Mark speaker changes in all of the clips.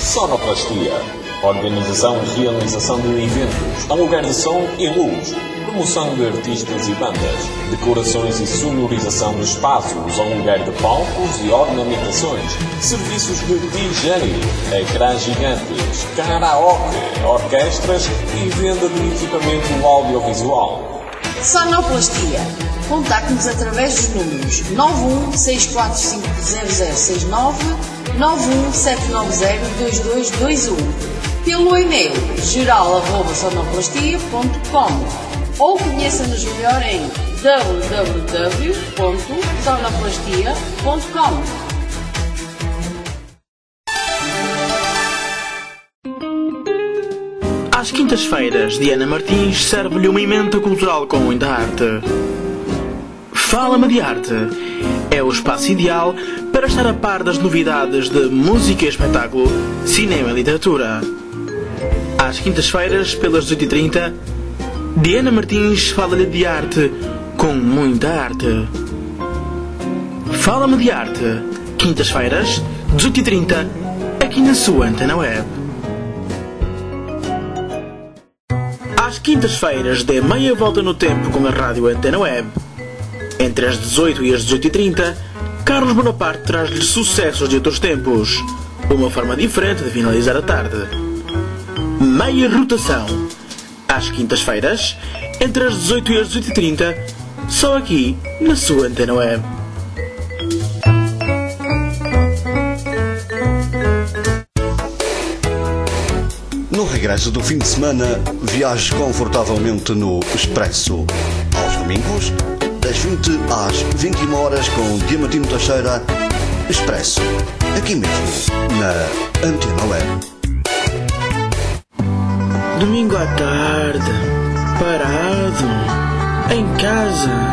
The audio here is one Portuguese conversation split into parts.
Speaker 1: Sonoplastia. Organização e realização de eventos, aluguer de som e luz, promoção de artistas e bandas, decorações e sonorização de espaços, aluguer de palcos e ornamentações, serviços de DJ, ecrãs gigantes, karaoke, orquestras e venda de equipamento audiovisual.
Speaker 2: Sonoplastia. Contacte-nos através dos números 916450069, 917902221, pelo e-mail geral@sonoplastia.com ou conheça-nos melhor em www.sonoplastia.com.
Speaker 3: Às quintas-feiras, Diana Martins serve-lhe uma emenda cultural com muita arte. Fala-me de Arte é o espaço ideal para estar a par das novidades de música e espetáculo, cinema e literatura. Às quintas-feiras, pelas 18h30, Diana Martins fala-lhe de arte com muita arte. Fala-me de Arte, quintas-feiras, 18h30, aqui na sua Antena Web. Às quintas-feiras, dê meia volta no tempo com a rádio Antena Web. Entre as 18 e as 18h30, Carlos Bonaparte traz-lhe sucessos de outros tempos. Uma forma diferente de finalizar a tarde. Meia rotação. Às quintas-feiras, entre as 18 e as 18h30, só aqui, na sua Antena Web.
Speaker 4: No regresso do fim de semana, viaje confortavelmente no Expresso. Aos domingos, das 20 às 21 horas com Diamantino Teixeira, Expresso. Aqui mesmo, na Antena Web.
Speaker 3: Domingo à tarde, parado, em casa.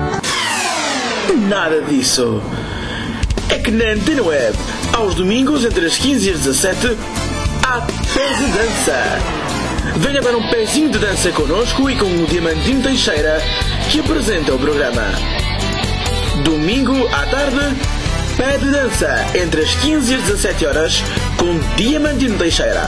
Speaker 3: Nada disso. É que na Antena Web, aos domingos, entre as 15 e as 17, há Pés de Dança. Venha para um pezinho de dança connosco e com o Diamantino Teixeira, que apresenta o programa. Domingo à tarde, Pé de Dança, entre as 15 e as 17 horas, com Diamantino Teixeira.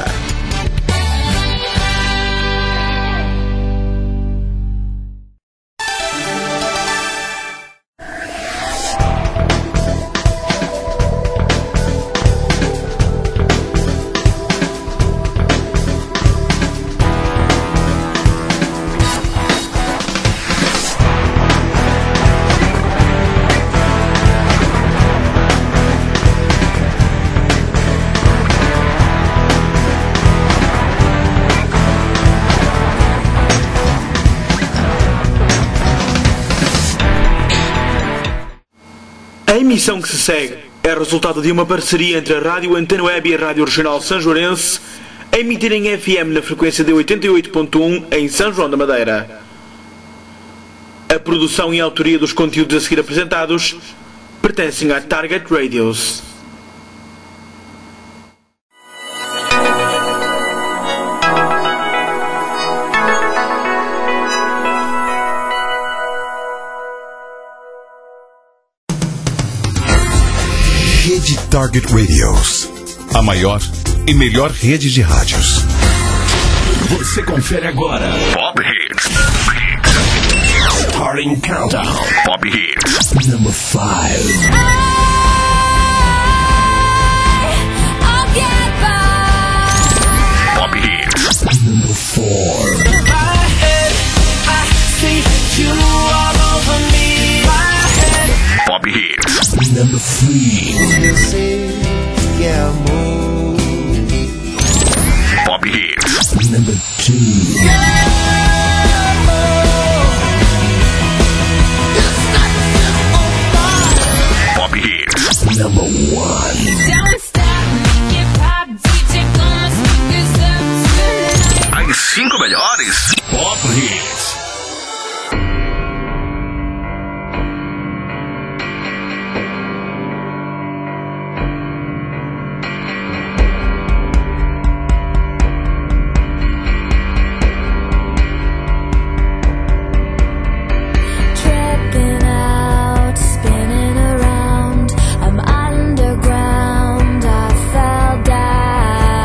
Speaker 3: A emissão que se segue é resultado de uma parceria entre a Rádio Antena Web e a Rádio Regional Sanjoarense, a emitir em FM na frequência de 88.1 em São João da Madeira. A produção e a autoria dos conteúdos a seguir apresentados pertencem à Target Radios.
Speaker 5: Rede Target Radios, a maior e melhor rede de rádios.
Speaker 6: Você confere agora Pop Hits. Starting Countdown. Pop Hits. Number 5. Pop Hits. Number 4. Pop Hits. Number 3.
Speaker 7: Eu sei que é amor.
Speaker 6: Pop Hits. Number 2. Pop Hits. Number 1. As 5 melhores Pop Hits.
Speaker 8: Spinning around, I'm underground, I fell down.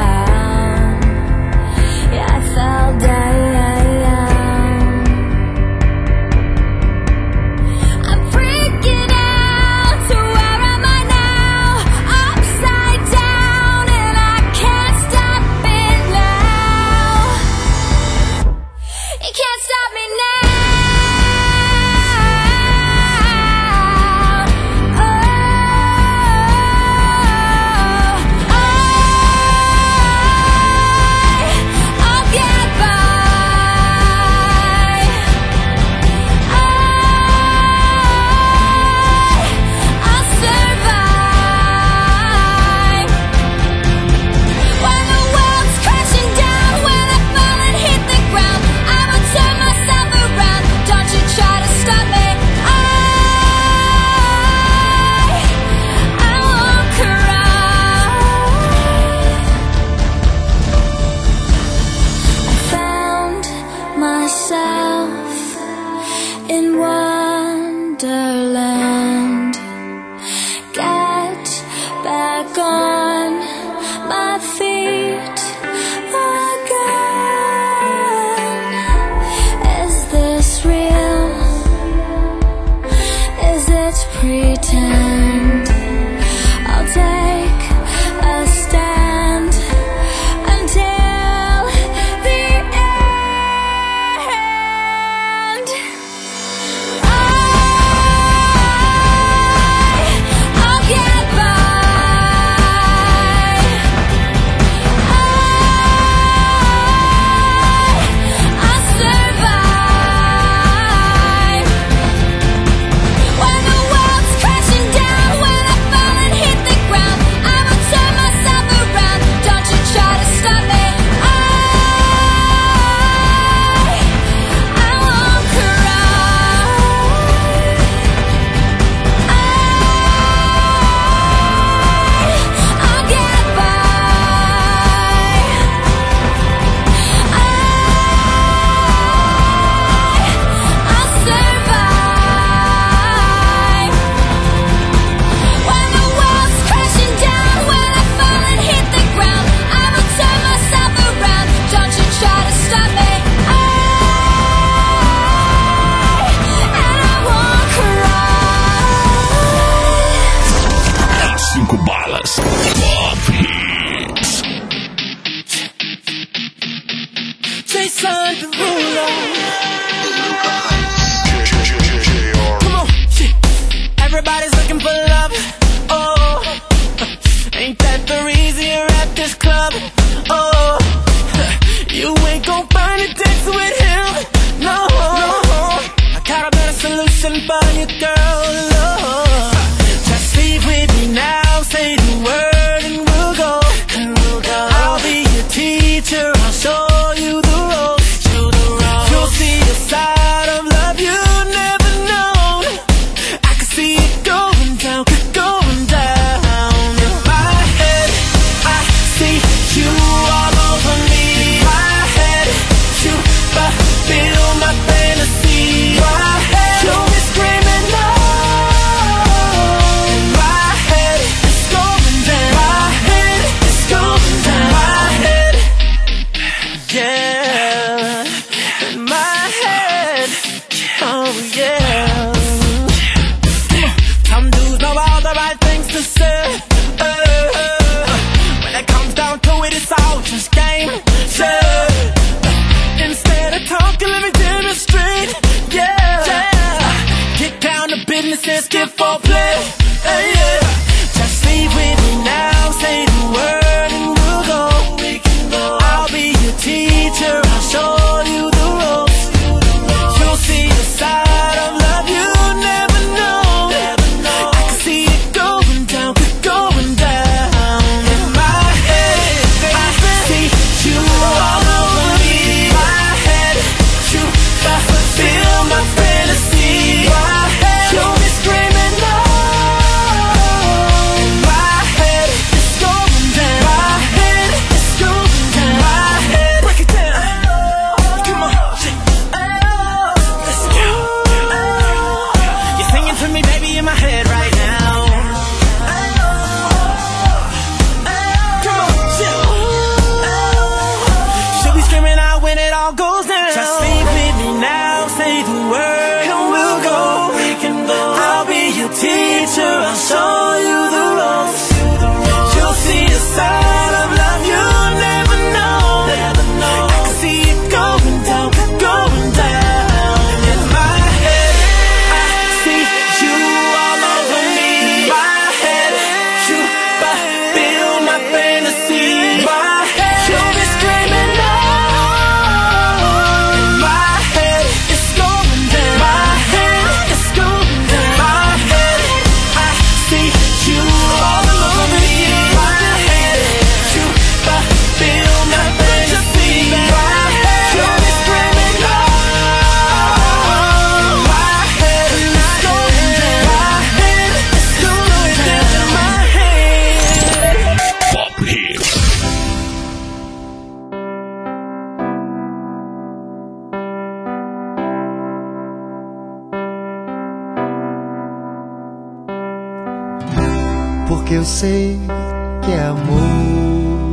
Speaker 7: eu sei que é amor.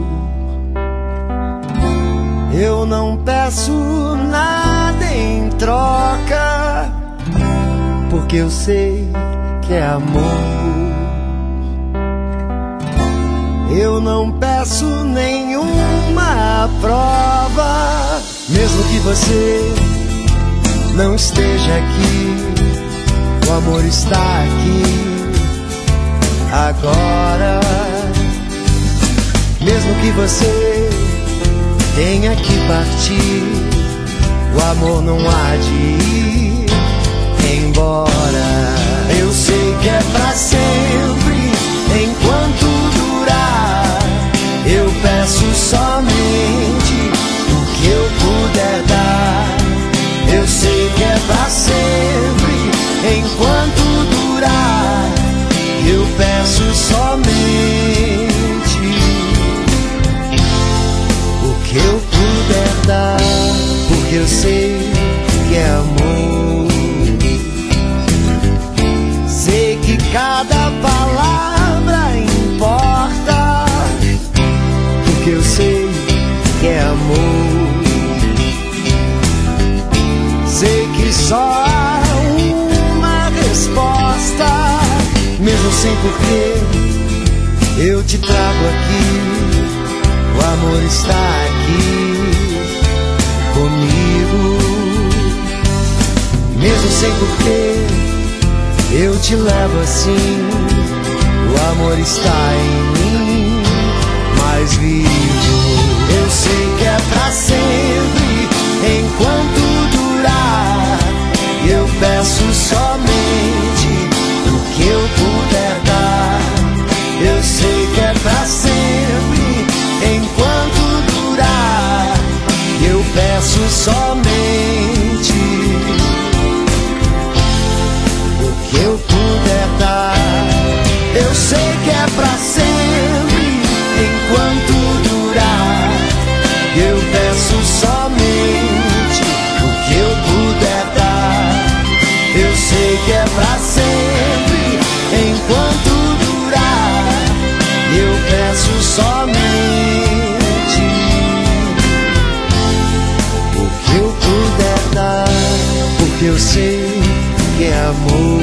Speaker 7: Eu não peço nada em troca, porque eu sei que é amor. Eu não peço nenhuma prova, mesmo que você não esteja aqui, o amor está aqui agora. Mesmo que você tenha que partir, o amor não há de ir embora. Eu sei que é pra sempre, enquanto durar. Eu peço somente o que eu puder dar. Eu sei que é pra sempre, enquanto durar. Eu peço somente o que eu puder dar, porque eu sei que é amor. Sei que cada palavra importa, porque eu sei que é amor. Sei que só há uma resposta, mesmo sem porquê, eu te trago aqui. O amor está aqui comigo. Mesmo sem porquê, eu te levo assim. O amor está em mim, mais vivo. Eu sei que é pra sempre, enquanto durar. Eu peço somente o que eu puder dar. Eu sei que é pra sempre, enquanto durar. Eu peço somente o que eu puder dar. Eu sei que é pra sempre, enquanto durar. Eu peço somente o que eu puder dar. Eu sei que é pra sempre, enquanto durar. Eu peço somente o que eu puder dar, porque eu sei que é amor.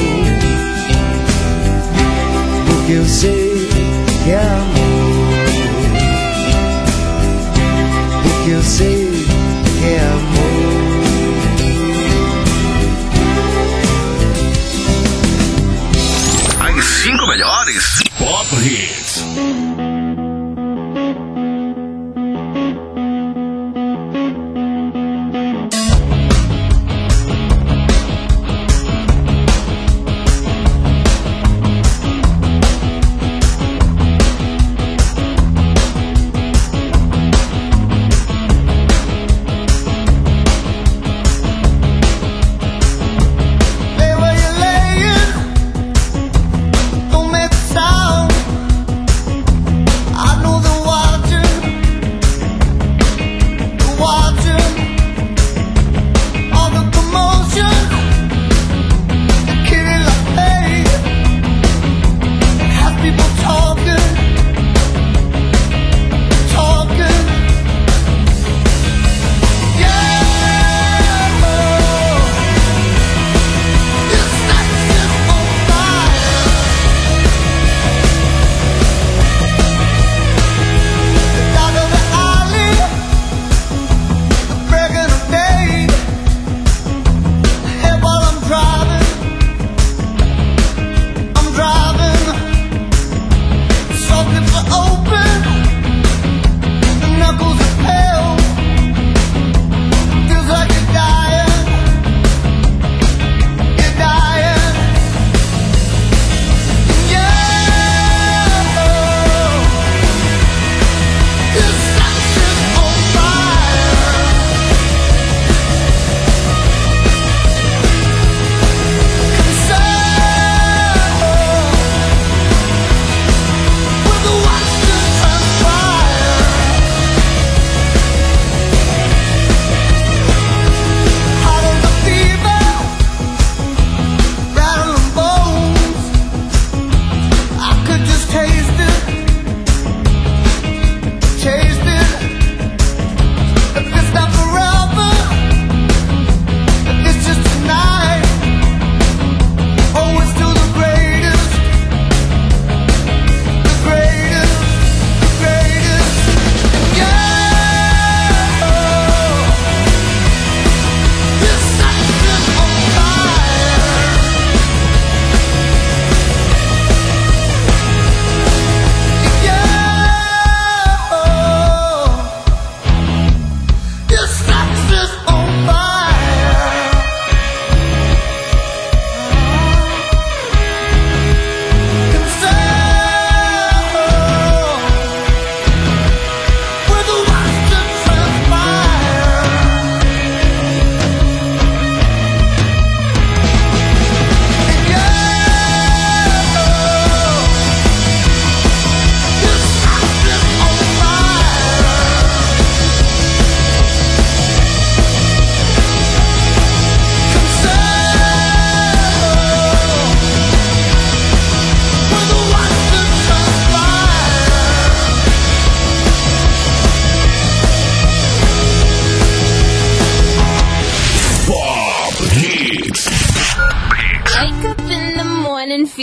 Speaker 7: Porque eu sei que é amor. Porque eu sei que é amor.
Speaker 6: As 5 melhores Pop Hits.
Speaker 7: Lay where you're laying, don't make a sound.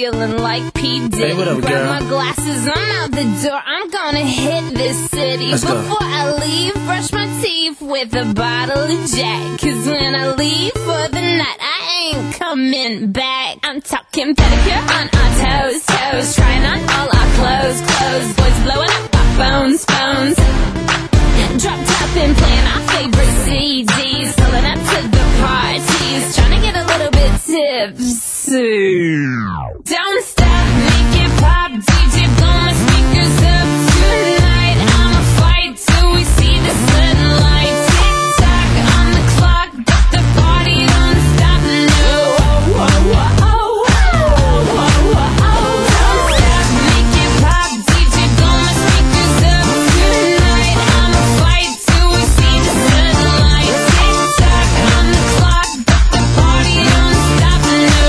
Speaker 8: feeling like P. Diddy.
Speaker 3: Hey, what up,
Speaker 8: Grab
Speaker 3: girl?
Speaker 8: my glasses, I'm out the door. I'm gonna hit this city.
Speaker 3: Let's go.
Speaker 8: Before I leave, brush my teeth with a bottle of Jack. 'Cause when I leave for the night, I ain't coming back. I'm talking pedicure on our toes, toes. Trying on all our clothes, clothes. Boys blowing up our phones, phones. Drop top and playing our favorite CDs. Pulling up to the parties. Trying to get a little bit tipsy. Don't stop, make it pop. DJ, blow my speakers up tonight. I'ma fight till we see the sunlight. Tick tock on the clock, but the party don't stop. No. Don't stop, make it pop. DJ, blow my speakers up tonight. I'ma fight till we see the sunlight. Tick tock on the clock, but the party don't stop. No.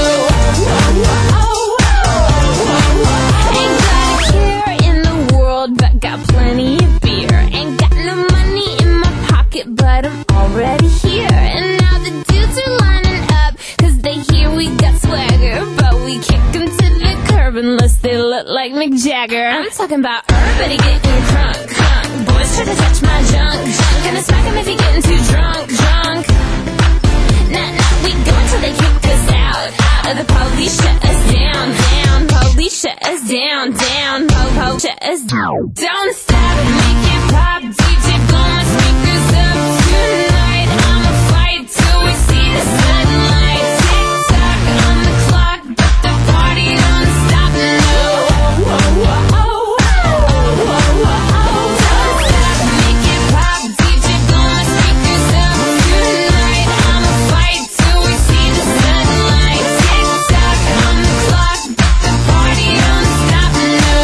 Speaker 8: Ain't got a care in the world, but got plenty of beer. Ain't got no money in my pocket, but I'm already here. And now the dudes are lining up, 'cause they hear we got swagger. But we kick them to the curb unless they look like Mick Jagger. I'm talking about everybody getting crunk, crunk. Boys try to touch my junk, junk. Gonna smack him if he getting too drunk, drunk. Nah, we go until they kick us out. Out of the police, shut us down, down. Police, shut us down, down. Po, shut us down. Don't stop, make it pop. DJ, blow my speakers up tonight. I'ma fight till we see the sunlight. Tick tock on the clock, but the party don't stop. No. Don't stop, make it pop. DJ, blow my speakers up tonight. I'ma fight till we see the sunlight. Tick tock on the clock, but the party don't stop. No.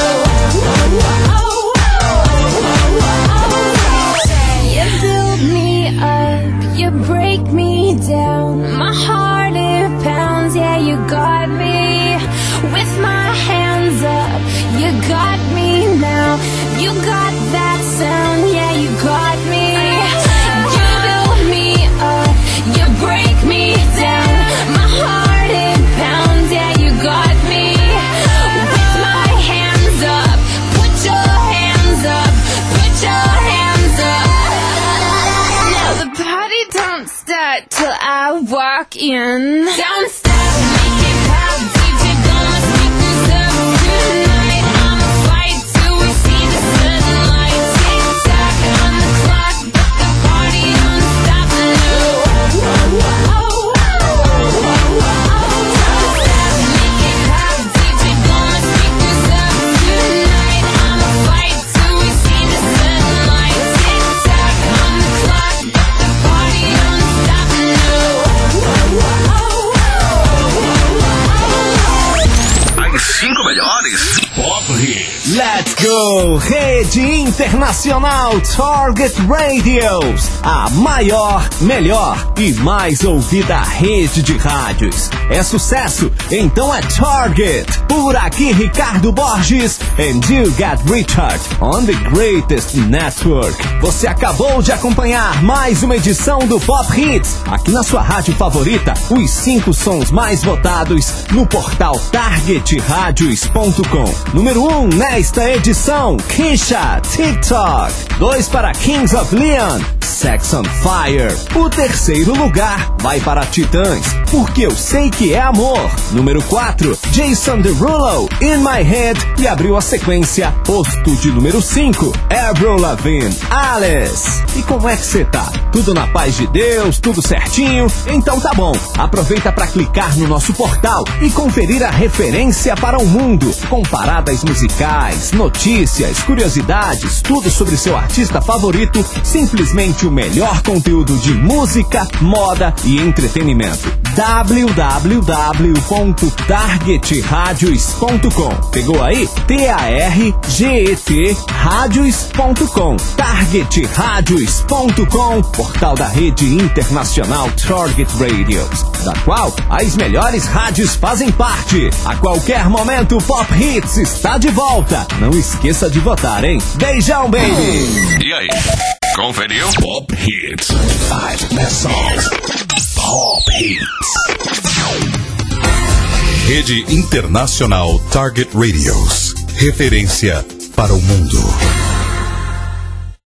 Speaker 8: You build me up, you break me down. My heart it pounds, yeah, you got me. With my hands up, you got me now. You got that sound, yeah, you got me. You build me up, you break me down. My heart it pounds, yeah, you got me. With my hands up, put your hands up, put your hands up. Now the party don't start till I walk in. Don't stop, make it pop. DJ, blow my speakers up tonight. I'ma fight till we see the sunlight. Tick tock on the clock, but the party don't stop. No. Don't stop, make it pop. DJ, blow my speakers up tonight. I'ma fight till we see the sunlight. Tick tock on the clock, but the party don't stop. No.
Speaker 6: As 5 melhores Pop Hits.
Speaker 9: Let's go! Rede Internacional Target Radios, a maior, melhor e mais ouvida rede de rádios. É sucesso? Então é Target. Por aqui Ricardo Borges and you got Richard on the greatest network. Você acabou de acompanhar mais uma edição do Pop Hits, aqui na sua rádio favorita, os 5 sons mais votados no portal targetradios.com. Número 1 nesta edição, Kesha, TikTok. 2 para Kings of Leon, Sex on Fire. O terceiro lugar vai para Titãs, Porque Eu Sei Que É Amor. Número 4, Jason Derulo, In My Head. E abriu a sequência, posto de número 5, Avril Lavigne, Alice. E como é que você tá? Tudo na paz de Deus? Tudo certinho? Então tá bom, aproveita para clicar no nosso portal e conferir a referência para o mundo, com paradas musicais, notícias, curiosidades, tudo sobre seu artista favorito, simplesmente o melhor conteúdo de música, moda e entretenimento. www.targetradios.com. Pegou aí? TARGET Radios.com. Targetradios.com, portal da rede internacional Target Radios, da qual as melhores rádios fazem parte. A qualquer momento, Pop Hits está de volta. Não esqueça de votar, hein? Beijão, baby!
Speaker 6: E aí, conferiu? Pop Hits 5 best songs. Pop Hits.
Speaker 5: Rede Internacional Target Radios. Referência para o mundo.